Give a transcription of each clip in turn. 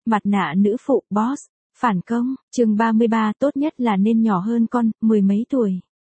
Mặt nạ nữ phụ boss, phản công, chương 33 tốt nhất là nên nhỏ hơn con, mười mấy tuổi.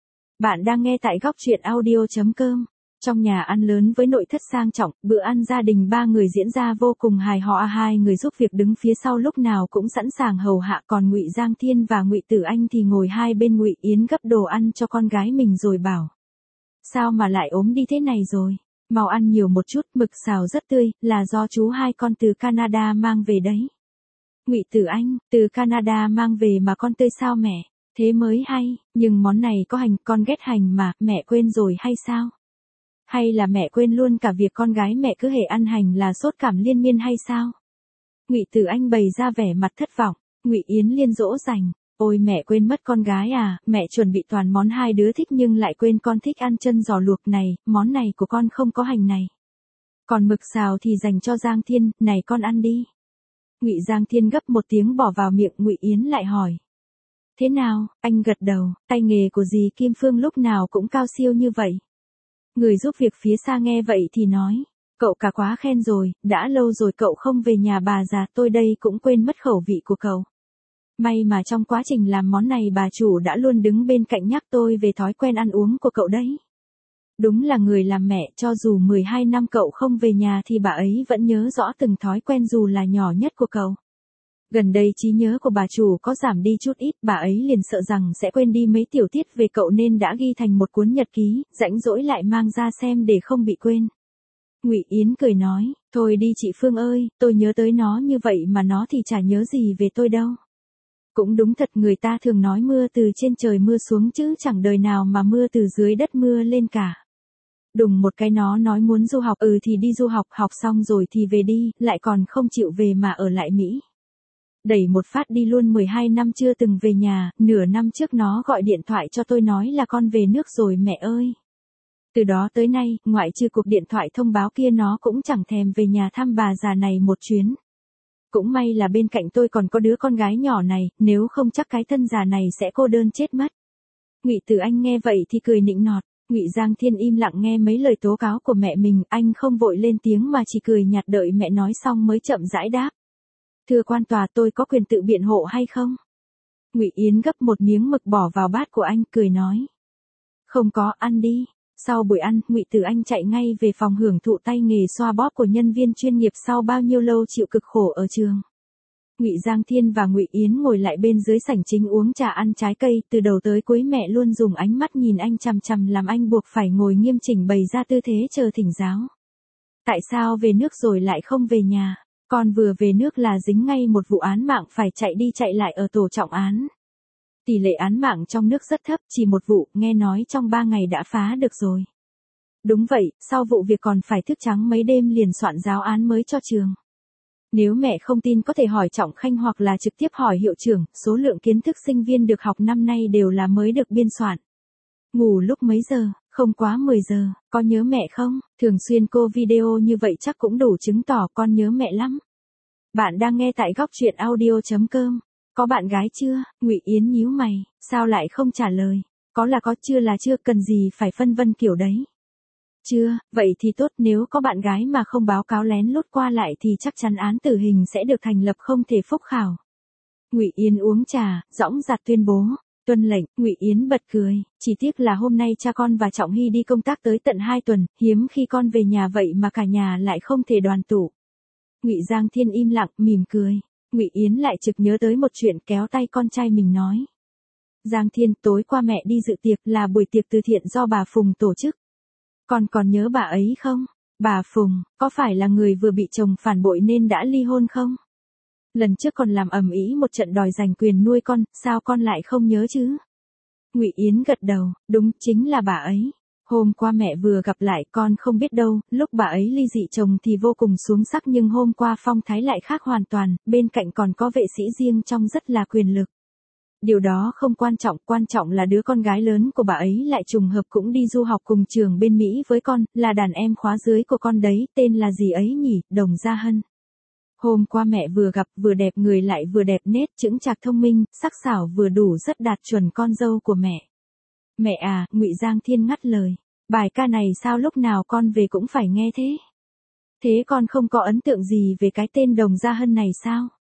Bạn đang nghe tại góc truyện audio.com. Trong nhà ăn lớn với nội thất sang trọng, bữa ăn gia đình 3 người diễn ra vô cùng hài hòa, hai người giúp việc đứng phía sau lúc nào cũng sẵn sàng hầu hạ, còn Ngụy Giang Thiên và Ngụy Tử Anh thì ngồi hai bên. Ngụy Yến gấp đồ ăn cho con gái mình rồi bảo: "Sao mà lại ốm đi thế này rồi? Mau ăn nhiều một chút, mực xào rất tươi, là do chú hai con từ Canada mang về đấy." Ngụy Tử Anh: "Từ Canada mang về mà con tươi sao mẹ? Thế mới hay, nhưng món này có hành, con ghét hành mà, mẹ quên rồi hay sao? Hay là mẹ quên luôn cả việc con gái mẹ cứ hễ ăn hành là sốt cảm liên miên hay sao?" Ngụy Tử Anh bày ra vẻ mặt thất vọng. Ngụy Yến liên dỗ dành: "Ôi mẹ quên mất con gái à, mẹ chuẩn bị toàn món hai đứa thích nhưng lại quên con thích ăn chân giò luộc này, món này của con không có hành này. Còn mực xào thì dành cho Giang Thiên, này con ăn đi." Ngụy Giang Thiên gấp một tiếng bỏ vào miệng. Ngụy Yến lại hỏi: "Thế nào?" Anh gật đầu, tay nghề của dì Kim Phương lúc nào cũng cao siêu như vậy. Người giúp việc phía xa nghe vậy thì nói: "Cậu cả quá khen rồi, đã lâu rồi cậu không về nhà bà già, tôi đây cũng quên mất khẩu vị của cậu. May mà trong quá trình làm món này bà chủ đã luôn đứng bên cạnh nhắc tôi về thói quen ăn uống của cậu đấy." Đúng là người làm mẹ, cho dù 12 năm cậu không về nhà thì bà ấy vẫn nhớ rõ từng thói quen dù là nhỏ nhất của cậu. Gần đây trí nhớ của bà chủ có giảm đi chút ít, bà ấy liền sợ rằng sẽ quên đi mấy tiểu tiết về cậu nên đã ghi thành một cuốn nhật ký, rãnh rỗi lại mang ra xem để không bị quên. Ngụy Yến cười nói: "Thôi đi chị Phương ơi, tôi nhớ tới nó như vậy mà nó thì chả nhớ gì về tôi đâu." Cũng đúng thật, người ta thường nói mưa từ trên trời mưa xuống chứ chẳng đời nào mà mưa từ dưới đất mưa lên cả. Đùng một cái nó nói muốn du học, thì đi du học, học xong rồi thì về đi, lại còn không chịu về mà ở lại Mỹ. Đẩy một phát đi luôn, 12 năm chưa từng về nhà, nửa năm trước nó gọi điện thoại cho tôi nói là con về nước rồi mẹ ơi. Từ đó tới nay, ngoại trừ cuộc điện thoại thông báo kia nó cũng chẳng thèm về nhà thăm bà già này một chuyến. Cũng may là bên cạnh tôi còn có đứa con gái nhỏ này, nếu không chắc cái thân già này sẽ cô đơn chết mất." Ngụy Tử Anh nghe vậy thì cười nịnh nọt. Ngụy Giang Thiên im lặng nghe mấy lời tố cáo của mẹ mình, anh không vội lên tiếng mà chỉ cười nhạt đợi mẹ nói xong mới chậm rãi đáp: "Thưa quan tòa, tôi có quyền tự biện hộ hay không?" Ngụy Yến gấp một miếng mực bỏ vào bát của anh, cười nói: "Không có, ăn đi." Sau buổi ăn, Ngụy Tử Anh chạy ngay về phòng hưởng thụ tay nghề xoa bóp của nhân viên chuyên nghiệp sau bao nhiêu lâu chịu cực khổ ở trường. Ngụy Giang Thiên và Ngụy Yến ngồi lại bên dưới sảnh chính uống trà ăn trái cây, từ đầu tới cuối mẹ luôn dùng ánh mắt nhìn anh chằm chằm làm anh buộc phải ngồi nghiêm chỉnh bày ra tư thế chờ thỉnh giáo. "Tại sao về nước rồi lại không về nhà? Con vừa về nước là dính ngay một vụ án mạng phải chạy đi chạy lại ở tổ trọng án. Tỷ lệ án mạng trong nước rất thấp, chỉ một vụ, nghe nói trong 3 ngày đã phá được rồi." "Đúng vậy, sau vụ việc còn phải thức trắng mấy đêm liền soạn giáo án mới cho trường. Nếu mẹ không tin có thể hỏi Trọng Khanh hoặc là trực tiếp hỏi hiệu trưởng, số lượng kiến thức sinh viên được học năm nay đều là mới được biên soạn." "Ngủ lúc mấy giờ?" "Không quá 10 giờ, có nhớ mẹ không?" "Thường xuyên cô video như vậy chắc cũng đủ chứng tỏ con nhớ mẹ lắm." Bạn đang nghe tại góc truyện audio.com. "Có bạn gái chưa?" Ngụy Yến nhíu mày, sao lại không trả lời? "Có là có, chưa là chưa, cần gì phải phân vân kiểu đấy." "Chưa, vậy thì tốt, nếu có bạn gái mà không báo cáo lén lút qua lại thì chắc chắn án tử hình sẽ được thành lập không thể phúc khảo." Ngụy Yến uống trà, dõng dạc tuyên bố. "Tuân lệnh." Ngụy Yến bật cười, chỉ tiếc là hôm nay cha con và Trọng Hy đi công tác tới tận 2 tuần, hiếm khi con về nhà vậy mà cả nhà lại không thể đoàn tụ. Ngụy Giang Thiên im lặng, mỉm cười. Ngụy Yến lại trực nhớ tới một chuyện, kéo tay con trai mình nói: "Giang Thiên, tối qua mẹ đi dự tiệc, là buổi tiệc từ thiện do bà Phùng tổ chức. Con còn nhớ bà ấy không? Bà Phùng, có phải là người vừa bị chồng phản bội nên đã ly hôn không? Lần trước còn làm ầm ĩ một trận đòi giành quyền nuôi con, sao con lại không nhớ chứ?" Ngụy Yến gật đầu, "Đúng, chính là bà ấy. Hôm qua mẹ vừa gặp lại, con không biết đâu, lúc bà ấy ly dị chồng thì vô cùng xuống sắc nhưng hôm qua phong thái lại khác hoàn toàn, bên cạnh còn có vệ sĩ riêng trong rất là quyền lực. Điều đó không quan trọng là đứa con gái lớn của bà ấy lại trùng hợp cũng đi du học cùng trường bên Mỹ với con, là đàn em khóa dưới của con đấy, tên là gì ấy nhỉ, Đồng Gia Hân. Hôm qua mẹ vừa gặp, vừa đẹp người lại vừa đẹp nết, chững chạc thông minh, sắc sảo vừa đủ, rất đạt chuẩn con dâu của mẹ." "Mẹ à," Ngụy Giang Thiên ngắt lời, "bài ca này sao lúc nào con về cũng phải nghe thế? Thế con không có ấn tượng gì về cái tên Đồng Gia Hân này sao?"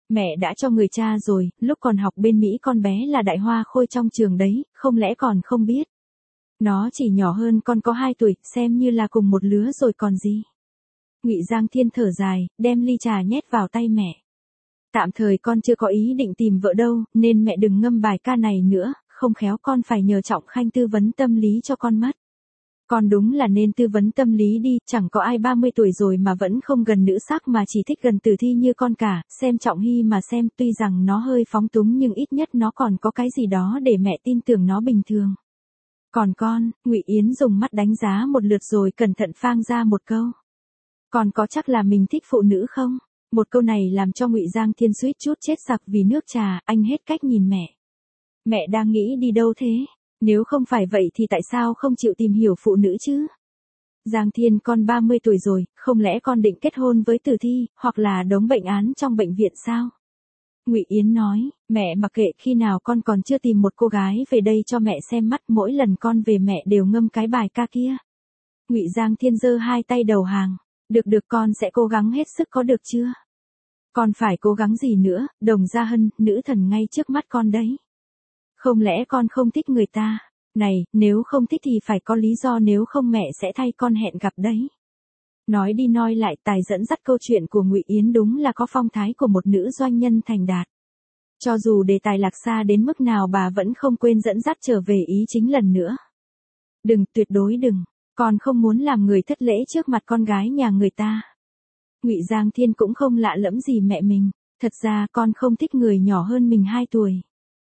Mẹ đã cho người cha rồi, lúc còn học bên Mỹ con bé là đại hoa khôi trong trường đấy, không lẽ còn không biết. Nó chỉ nhỏ hơn con có 2 tuổi, xem như là cùng một lứa rồi còn gì. Ngụy Giang Thiên thở dài, đem ly trà nhét vào tay mẹ. Tạm thời con chưa có ý định tìm vợ đâu, nên mẹ đừng ngâm bài ca này nữa, không khéo con phải nhờ Trọng Khanh tư vấn tâm lý cho con mất. Con đúng là nên tư vấn tâm lý đi, chẳng có ai 30 tuổi rồi mà vẫn không gần nữ sắc mà chỉ thích gần Tử Thi như con cả, xem Trọng Hy mà xem, tuy rằng nó hơi phóng túng nhưng ít nhất nó còn có cái gì đó để mẹ tin tưởng nó bình thường. Còn con, Ngụy Yến dùng mắt đánh giá một lượt rồi cẩn thận phang ra một câu. Con có chắc là mình thích phụ nữ không? Một câu này làm cho Ngụy Giang Thiên suýt chút chết sặc vì nước trà, anh hết cách nhìn mẹ. Mẹ đang nghĩ đi đâu thế? Nếu không phải vậy thì tại sao không chịu tìm hiểu phụ nữ chứ? Giang Thiên, con 30 tuổi rồi, không lẽ con định kết hôn với Tử Thi, hoặc là đống bệnh án trong bệnh viện sao? Ngụy Yến nói, mẹ mặc kệ, khi nào con còn chưa tìm một cô gái về đây cho mẹ xem mắt, mỗi lần con về mẹ đều ngâm cái bài ca kia. Ngụy Giang Thiên giơ hai tay đầu hàng, được con sẽ cố gắng hết sức có được chưa? Con phải cố gắng gì nữa, Đồng Gia Hân, nữ thần ngay trước mắt con đấy. Không lẽ con không thích người ta? Này, nếu không thích thì phải có lý do, nếu không mẹ sẽ thay con hẹn gặp đấy. Nói đi nói lại, tài dẫn dắt câu chuyện của Ngụy Yến đúng là có phong thái của một nữ doanh nhân thành đạt. Cho dù đề tài lạc xa đến mức nào bà vẫn không quên dẫn dắt trở về ý chính lần nữa. Đừng, tuyệt đối đừng, con không muốn làm người thất lễ trước mặt con gái nhà người ta. Ngụy Giang Thiên cũng không lạ lẫm gì mẹ mình, thật ra con không thích người nhỏ hơn mình 2 tuổi.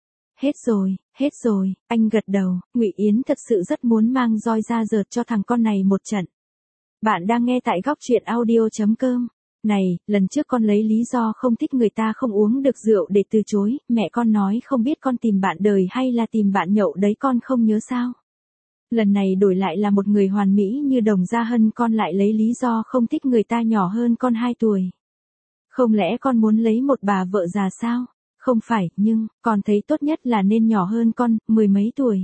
Hết rồi, anh gật đầu, Ngụy Yến thật sự rất muốn mang roi ra rợt cho thằng con này một trận. Bạn đang nghe tại góc truyện audio.com. Này, lần trước con lấy lý do không thích người ta không uống được rượu để từ chối, mẹ con nói không biết con tìm bạn đời hay là tìm bạn nhậu đấy, con không nhớ sao? Lần này đổi lại là một người hoàn mỹ như Đồng Gia Hân, con lại lấy lý do không thích người ta nhỏ hơn con 2 tuổi. Không lẽ con muốn lấy một bà vợ già sao? Không phải, nhưng, con thấy tốt nhất là nên nhỏ hơn con, 10 mấy tuổi.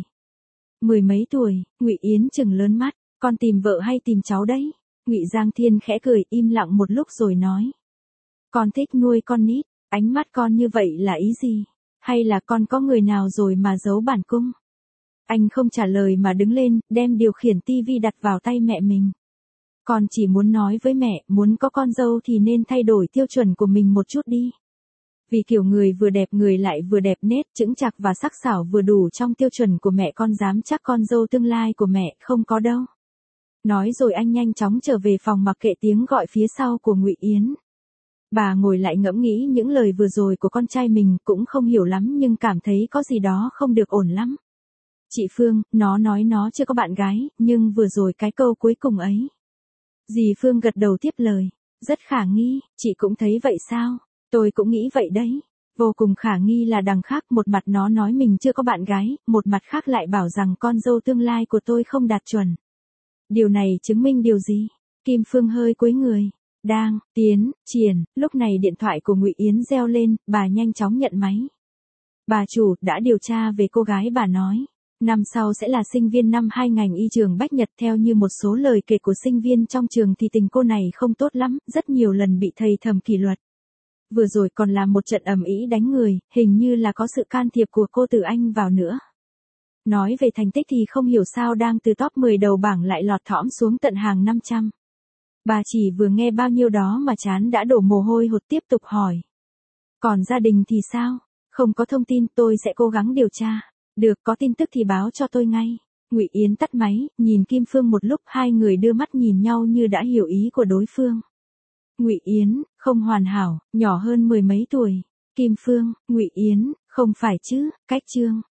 10 mấy tuổi, Ngụy Yến trừng lớn mắt, con tìm vợ hay tìm cháu đấy? Ngụy Giang Thiên khẽ cười, im lặng một lúc rồi nói. Con thích nuôi con nít, ánh mắt con như vậy là ý gì? Hay là con có người nào rồi mà giấu bản cung? Anh không trả lời mà đứng lên, đem điều khiển tivi đặt vào tay mẹ mình. Con chỉ muốn nói với mẹ, muốn có con dâu thì nên thay đổi tiêu chuẩn của mình một chút đi. Vì kiểu người vừa đẹp, người lại vừa đẹp, nết, chững chạc và sắc sảo vừa đủ trong tiêu chuẩn của mẹ, con dám chắc con dâu tương lai của mẹ không có đâu. Nói rồi anh nhanh chóng trở về phòng mặc kệ tiếng gọi phía sau của Ngụy Yến. Bà ngồi lại ngẫm nghĩ những lời vừa rồi của con trai mình, cũng không hiểu lắm nhưng cảm thấy có gì đó không được ổn lắm. Chị Phương, nó nói nó chưa có bạn gái, nhưng vừa rồi cái câu cuối cùng ấy. Dì Phương gật đầu tiếp lời. Rất khả nghi, chị cũng thấy vậy sao? Tôi cũng nghĩ vậy đấy. Vô cùng khả nghi là đằng khác, một mặt nó nói mình chưa có bạn gái, một mặt khác lại bảo rằng con dâu tương lai của tôi không đạt chuẩn. Điều này chứng minh điều gì? Kim Phương hơi cúi người. Đang, tiến, triển, lúc này điện thoại của Ngụy Yến reo lên, bà nhanh chóng nhận máy. Bà chủ, đã điều tra về cô gái bà nói. Năm sau sẽ là sinh viên năm 2 ngành y trường Bách Nhật, theo như một số lời kể của sinh viên trong trường thì tình cô này không tốt lắm, rất nhiều lần bị thầy thầm kỷ luật. Vừa rồi còn làm một trận ầm ĩ đánh người, hình như là có sự can thiệp của cô Từ Anh vào nữa. Nói về thành tích thì không hiểu sao đang từ top 10 đầu bảng lại lọt thõm xuống tận hàng 500. Bà chỉ vừa nghe bao nhiêu đó mà chán đã đổ mồ hôi hột, tiếp tục hỏi. Còn gia đình thì sao? Không có thông tin, tôi sẽ cố gắng điều tra. Được, có tin tức thì báo cho tôi ngay. Ngụy Yến tắt máy, nhìn Kim Phương một lúc, hai người đưa mắt nhìn nhau như đã hiểu ý của đối phương. Ngụy Yến, không hoàn hảo, nhỏ hơn 10 mấy tuổi. Kim Phương, Ngụy Yến, không phải chứ, cách chương.